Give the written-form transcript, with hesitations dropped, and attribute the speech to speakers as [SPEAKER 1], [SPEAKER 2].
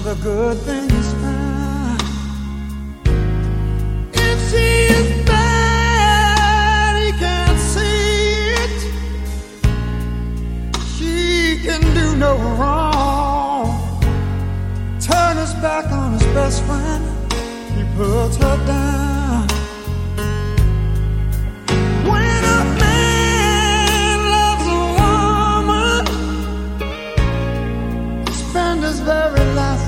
[SPEAKER 1] the good things found. If she is bad, he can't see it. She can do no wrong. Turn his back on his best friend, he puts her down. When a man loves a woman, spend his very last